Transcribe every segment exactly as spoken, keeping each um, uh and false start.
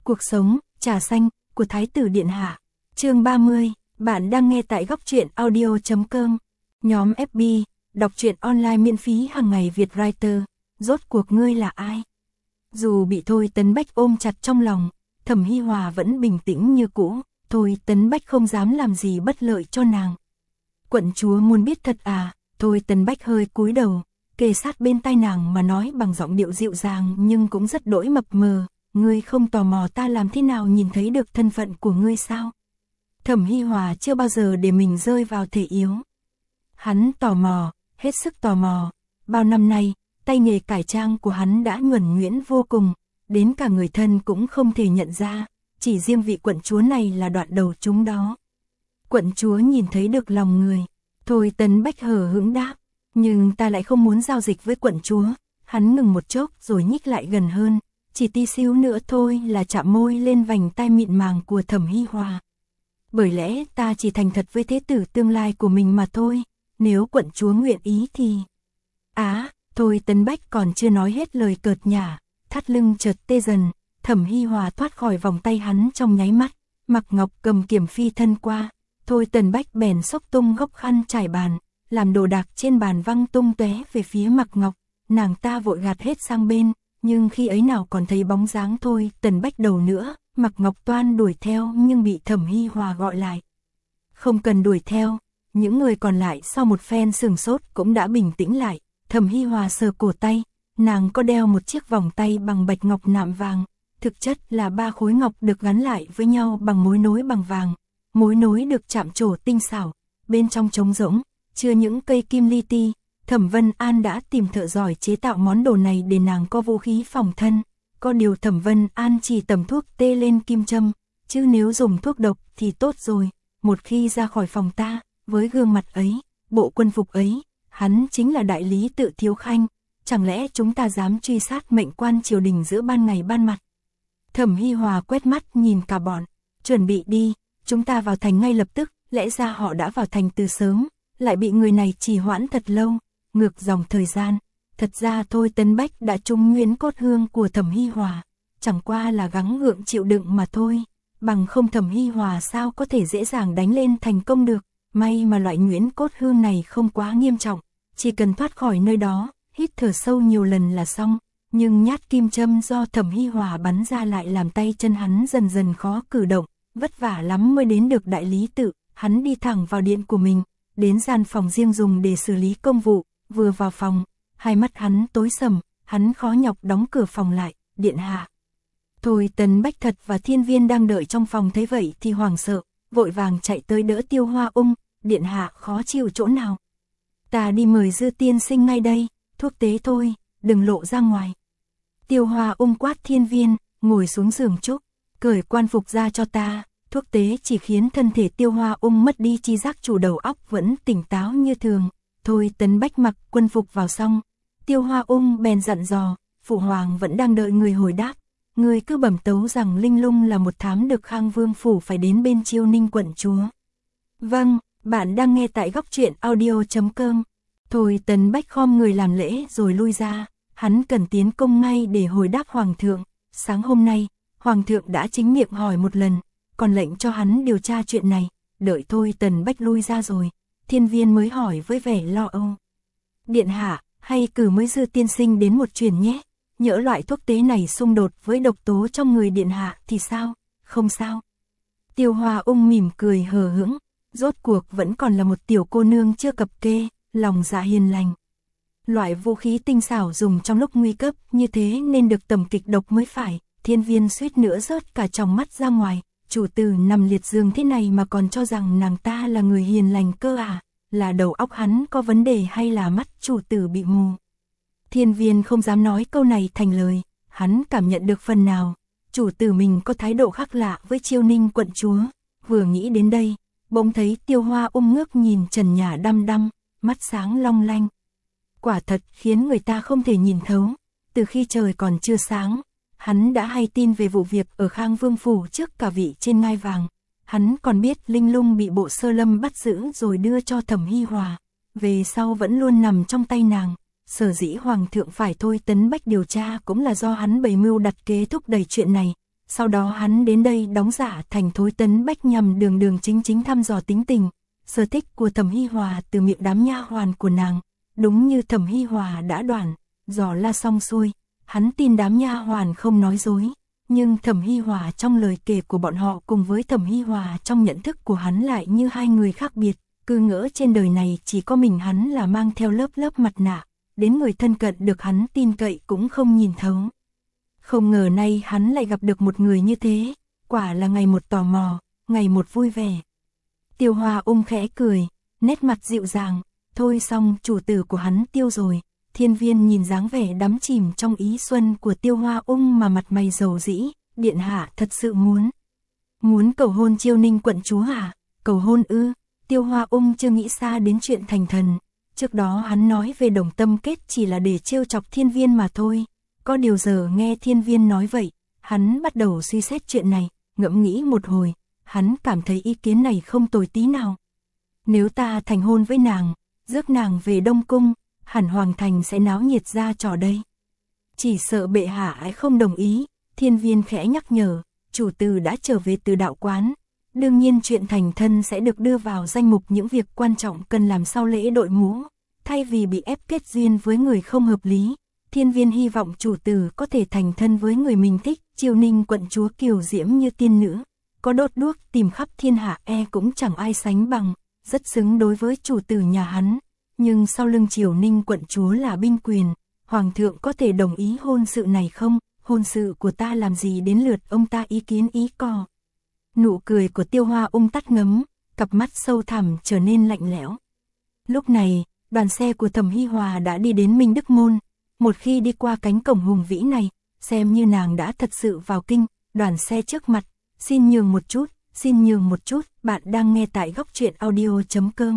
Cuộc sống, trà xanh, của Thái tử Điện Hạ. Chương ba mươi, bạn đang nghe tại góc truyện audio chấm com. Nhóm ép bê, đọc truyện online miễn phí hàng ngày Việt Writer. Rốt cuộc ngươi là ai? Dù bị Thôi Tấn Bách ôm chặt trong lòng, Thẩm Hi Hòa vẫn bình tĩnh như cũ. Thôi Tấn Bách không dám làm gì bất lợi cho nàng. Quận chúa muốn biết thật à? Thôi Tấn Bách hơi cúi đầu, kề sát bên tai nàng mà nói bằng giọng điệu dịu dàng nhưng cũng rất đỗi mập mờ. Ngươi không tò mò ta làm thế nào nhìn thấy được thân phận của ngươi sao? Thẩm Hi Hòa chưa bao giờ để mình rơi vào thể yếu. Hắn tò mò, hết sức tò mò. Bao năm nay, tay nghề cải trang của hắn đã nhuần nhuyễn vô cùng, đến cả người thân cũng không thể nhận ra, chỉ riêng vị quận chúa này là đoạn đầu chúng đó. Quận chúa nhìn thấy được lòng người. Thôi Tấn Bách hờ hững đáp, nhưng ta lại không muốn giao dịch với quận chúa. Hắn ngừng một chốc rồi nhích lại gần hơn, chỉ tí xíu nữa thôi là chạm môi lên vành tai mịn màng của Thẩm Hi Hòa. Bởi lẽ ta chỉ thành thật với thế tử tương lai của mình mà thôi, nếu quận chúa nguyện ý thì... Á, Thôi Tấn Bách còn chưa nói hết lời cợt nhả, thắt lưng chợt tê dần, Thẩm Hi Hòa thoát khỏi vòng tay hắn trong nháy mắt, Mặc Ngọc cầm kiểm phi thân qua, Thôi Tấn Bách bèn xốc tung góc khăn trải bàn, làm đồ đạc trên bàn văng tung tóe về phía Mặc Ngọc, nàng ta vội gạt hết sang bên, nhưng khi ấy nào còn thấy bóng dáng Thôi Tấn Bách đầu nữa. Mặc Ngọc toan đuổi theo nhưng bị Thẩm Hi Hòa gọi lại. Không cần đuổi theo, những người còn lại sau một phen sừng sốt cũng đã bình tĩnh lại. Thẩm Hi Hòa sờ cổ tay, nàng có đeo một chiếc vòng tay bằng bạch ngọc nạm vàng, thực chất là ba khối ngọc được gắn lại với nhau bằng mối nối bằng vàng. Mối nối được chạm trổ tinh xảo, bên trong trống rỗng, chứa những cây kim li ti. Thẩm Vân An đã tìm thợ giỏi chế tạo món đồ này để nàng có vũ khí phòng thân. Có điều Thẩm Vân An chỉ tầm thuốc tê lên kim châm, chứ nếu dùng thuốc độc thì tốt rồi. Một khi ra khỏi phòng ta, với gương mặt ấy, bộ quân phục ấy, hắn chính là đại lý Tự Thiếu Khanh. Chẳng lẽ chúng ta dám truy sát mệnh quan triều đình giữa ban ngày ban mặt? Thẩm Hi Hòa quét mắt nhìn cả bọn, chuẩn bị đi, chúng ta vào thành ngay lập tức. Lẽ ra họ đã vào thành từ sớm, lại bị người này trì hoãn thật lâu, ngược dòng thời gian. Thật ra Thôi Tấn Bách đã trúng nguyên cốt hương của Thẩm Hi Hòa, chẳng qua là gắng gượng chịu đựng mà thôi, bằng không Thẩm Hi Hòa sao có thể dễ dàng đánh lên thành công được. May mà loại nhuyễn cốt hương này không quá nghiêm trọng, chỉ cần thoát khỏi nơi đó, hít thở sâu nhiều lần là xong. Nhưng nhát kim châm do Thẩm Hi Hòa bắn ra lại làm tay chân hắn dần dần khó cử động, vất vả lắm mới đến được đại lý tự. Hắn đi thẳng vào điện của mình, đến gian phòng riêng dùng để xử lý công vụ. Vừa vào phòng, hai mắt hắn tối sầm, hắn khó nhọc đóng cửa phòng lại. Điện hạ. Thôi Tấn Bách Thật và Thiên Viên đang đợi trong phòng thấy vậy thì hoảng sợ, vội vàng chạy tới đỡ Tiêu Hoa Ung. Điện hạ khó chịu chỗ nào? Ta đi mời Dư tiên sinh ngay đây, thuốc tế thôi, đừng lộ ra ngoài. Tiêu Hoa Ung quát Thiên Viên, ngồi xuống giường trúc, cởi quan phục ra cho ta. Thuốc tế chỉ khiến thân thể Tiêu Hoa Ung mất đi chi giác, chủ đầu óc vẫn tỉnh táo như thường. Thôi Tấn Bách mặc quân phục vào xong, Tiêu Hoa Ung bèn dặn dò, phụ hoàng vẫn đang đợi người hồi đáp. Người cứ bẩm tấu rằng Linh Lung là một thám được Khang Vương phủ phải đến bên Chiêu Ninh quận chúa. Vâng, bạn đang nghe tại góc truyện audio chấm com. Thôi Tấn Bách khom người làm lễ rồi lui ra, hắn cần tiến công ngay để hồi đáp hoàng thượng. Sáng hôm nay, hoàng thượng đã chính miệng hỏi một lần, còn lệnh cho hắn điều tra chuyện này. Đợi Thôi Tấn Bách lui ra rồi, Thiên Viên mới hỏi với vẻ lo âu. Điện hạ, hay cử mới Dư tiên sinh đến một chuyến nhé, nhỡ loại thuốc tế này xung đột với độc tố trong người điện hạ thì sao? Không sao. Tiêu Hoa Ung mỉm cười hờ hững, rốt cuộc vẫn còn là một tiểu cô nương chưa cập kê, lòng dạ hiền lành. Loại vũ khí tinh xảo dùng trong lúc nguy cấp như thế nên được tầm kịch độc mới phải. Thiên Viên suýt nữa rớt cả tròng mắt ra ngoài. Chủ tử nằm liệt giường thế này mà còn cho rằng nàng ta là người hiền lành cơ à? Là đầu óc hắn có vấn đề hay là mắt chủ tử bị mù? Thiên Viên không dám nói câu này thành lời, hắn cảm nhận được phần nào, chủ tử mình có thái độ khác lạ với Chiêu Ninh quận chúa. Vừa nghĩ đến đây, bỗng thấy Tiêu Hoa Ung ngước nhìn trần nhà đăm đăm, mắt sáng long lanh. Quả thật khiến người ta không thể nhìn thấu. Từ khi trời còn chưa sáng, hắn đã hay tin về vụ việc ở Khang Vương phủ trước cả vị trên ngai vàng. Hắn còn biết Linh Lung bị Bộ Sơ Lâm bắt giữ rồi đưa cho Thẩm Hi Hòa, về sau vẫn luôn nằm trong tay nàng. Sở dĩ hoàng thượng phải Thôi Tấn Bách điều tra cũng là do hắn bày mưu đặt kế thúc đẩy chuyện này. Sau đó hắn đến đây đóng giả thành Thối Tấn Bách nhằm đường đường chính chính thăm dò tính tình, sở thích của Thẩm Hi Hòa từ miệng đám nha hoàn của nàng. Đúng như Thẩm Hi Hòa đã đoán, dò la xong xuôi, hắn tin đám nha hoàn không nói dối. Nhưng Thẩm Hi Hòa trong lời kể của bọn họ cùng với Thẩm Hi Hòa trong nhận thức của hắn lại như hai người khác biệt, cứ ngỡ trên đời này chỉ có mình hắn là mang theo lớp lớp mặt nạ, đến người thân cận được hắn tin cậy cũng không nhìn thấu. Không ngờ nay hắn lại gặp được một người như thế, quả là ngày một tò mò, ngày một vui vẻ. Tiêu Hoa Ung khẽ cười, nét mặt dịu dàng, thôi xong chủ tử của hắn Tiêu rồi. Thiên Viên nhìn dáng vẻ đắm chìm trong ý xuân của Tiêu Hoa Ung mà mặt mày dầu dĩ, điện hạ thật sự muốn. Muốn cầu hôn Chiêu Ninh quận chúa hả? Cầu hôn ư? Tiêu Hoa Ung chưa nghĩ xa đến chuyện thành thần. Trước đó hắn nói về đồng tâm kết chỉ là để trêu chọc Thiên Viên mà thôi. Có điều giờ nghe Thiên Viên nói vậy, hắn bắt đầu suy xét chuyện này, ngẫm nghĩ một hồi, hắn cảm thấy ý kiến này không tồi tí nào. Nếu ta thành hôn với nàng, rước nàng về Đông Cung, hẳn Hoàng Thành sẽ náo nhiệt ra trò đây. Chỉ sợ bệ hạ ấy không đồng ý, Thiên Viên khẽ nhắc nhở, chủ tử đã trở về từ đạo quán. Đương nhiên chuyện thành thân sẽ được đưa vào danh mục những việc quan trọng cần làm sau lễ đội mũ. Thay vì bị ép kết duyên với người không hợp lý, Thiên Viên hy vọng chủ tử có thể thành thân với người mình thích. Chiêu Ninh quận chúa kiều diễm như tiên nữ, có đốt đuốc tìm khắp thiên hạ e cũng chẳng ai sánh bằng, rất xứng đối với chủ tử nhà hắn. Nhưng sau lưng Chiêu Ninh quận chúa là binh quyền, Hoàng thượng có thể đồng ý hôn sự này không? Hôn sự của ta làm gì đến lượt ông ta ý kiến ý cò. Nụ cười của Tiêu Hoa Ung tắt ngấm, cặp mắt sâu thẳm trở nên lạnh lẽo. Lúc này, đoàn xe của Thẩm Hi Hòa đã đi đến Minh Đức Môn. Một khi đi qua cánh cổng hùng vĩ này, xem như nàng đã thật sự vào kinh. Đoàn xe trước mặt, xin nhường một chút, xin nhường một chút, bạn đang nghe tại góc truyện audio chấm com.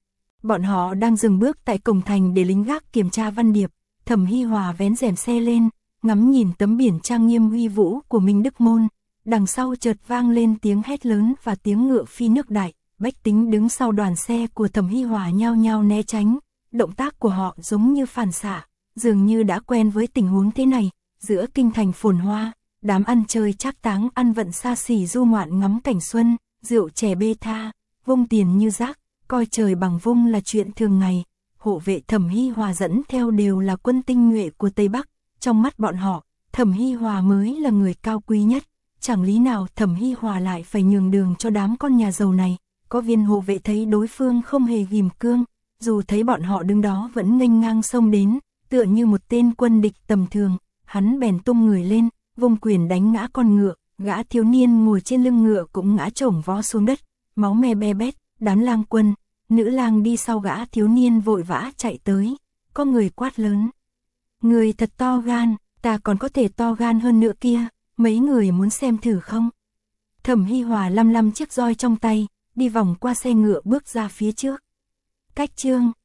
Bọn họ đang dừng bước tại cổng thành để lính gác kiểm tra văn điệp. Thẩm Hi Hòa vén rèm xe lên, ngắm nhìn tấm biển trang nghiêm uy vũ của Minh Đức Môn. Đằng sau chợt vang lên tiếng hét lớn và tiếng ngựa phi nước đại. Bách tính đứng sau đoàn xe của Thẩm Hi Hòa nhao nhao né tránh. Động tác của họ giống như phản xạ, dường như đã quen với tình huống thế này. Giữa kinh thành phồn hoa, đám ăn chơi trác táng ăn vận xa xỉ du ngoạn ngắm cảnh xuân, rượu chè bê tha, vung tiền như rác, coi trời bằng vung là chuyện thường ngày. Hộ vệ Thẩm Hi Hòa dẫn theo đều là quân tinh nhuệ của Tây Bắc. Trong mắt bọn họ, Thẩm Hi Hòa mới là người cao quý nhất. Chẳng lý nào Thẩm Hi Hòa lại phải nhường đường cho đám con nhà giàu này. Có viên hộ vệ thấy đối phương không hề ghim cương, dù thấy bọn họ đứng đó vẫn nghênh ngang xông đến, tựa như một tên quân địch tầm thường. Hắn bèn tung người lên, vung quyền đánh ngã con ngựa, gã thiếu niên ngồi trên lưng ngựa cũng ngã chổng vó xuống đất, máu me be bét. Đám lang quân, nữ lang đi sau gã thiếu niên vội vã chạy tới, có người quát lớn. Người thật to gan, ta còn có thể to gan hơn nữa kia, mấy người muốn xem thử không? Thẩm Hi Hòa lăm lăm chiếc roi trong tay, đi vòng qua xe ngựa bước ra phía trước. Cách chương